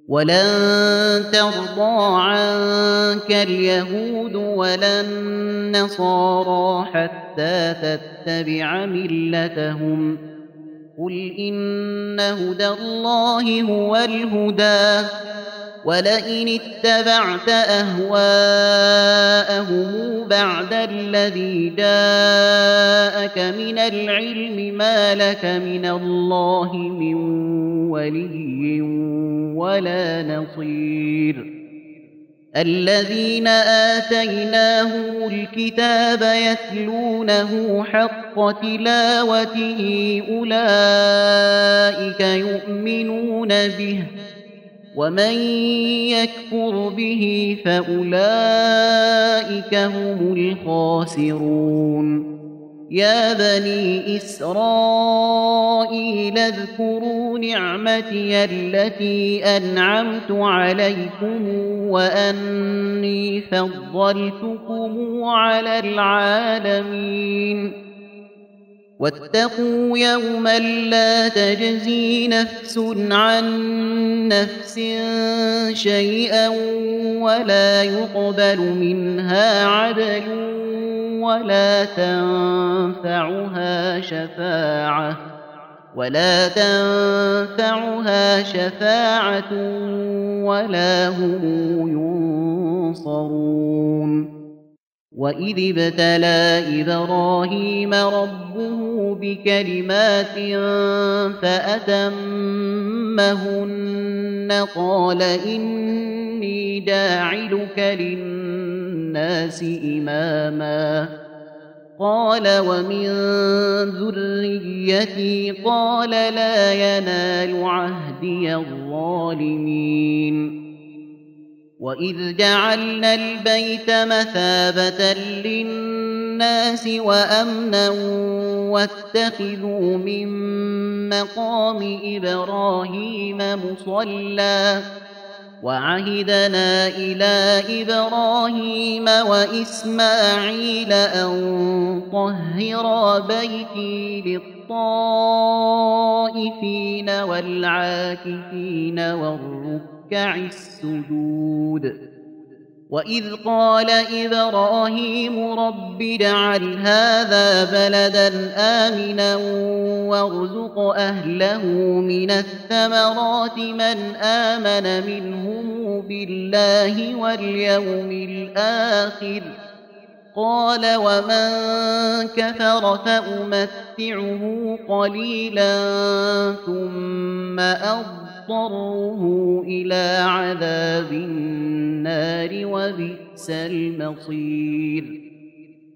ولن ترضى عنك اليهود ولا النصارى حتى تتبع ملتهم قل إن هدى الله هو الهدى ولئن اتبعت أهواءهم بعد الذي جاءك من العلم ما لك من الله من ولي ولا نصير الذين آتيناهم الكتاب يتلونه حق تلاوته أولئك يؤمنون به ومن يكفر به فأولئك هم الخاسرون يا بني إسرائيل اذكروا نعمتي التي أنعمت عليكم وأني فضلتكم على العالمين واتقوا يوما لا تجزي نفس عن نفس شيئا ولا يقبل منها عدل ولا تنفعها شفاعة ولا هم ينصرون وإذ ابتلى إبراهيم ربه بكلمات فأتمهن قال إني جاعلك للناس إماما قال ومن ذريتي قال لا ينال عهدي الظالمين وإذ جعلنا البيت مثابة للناس وأمنا واتخذوا من مقام إبراهيم مصلى وعهدنا إلى إبراهيم وإسماعيل أن طهرا بيتي للطائفين والعاكفين والركع السجود وإذ قال إبراهيم رب اجعل هذا بلدا آمنا وارزق أهله من الثمرات من آمن منهم بالله واليوم الآخر قال ومن كفر فأمتعه قليلا ثم أضطره إلى عذاب النار وبئس المصير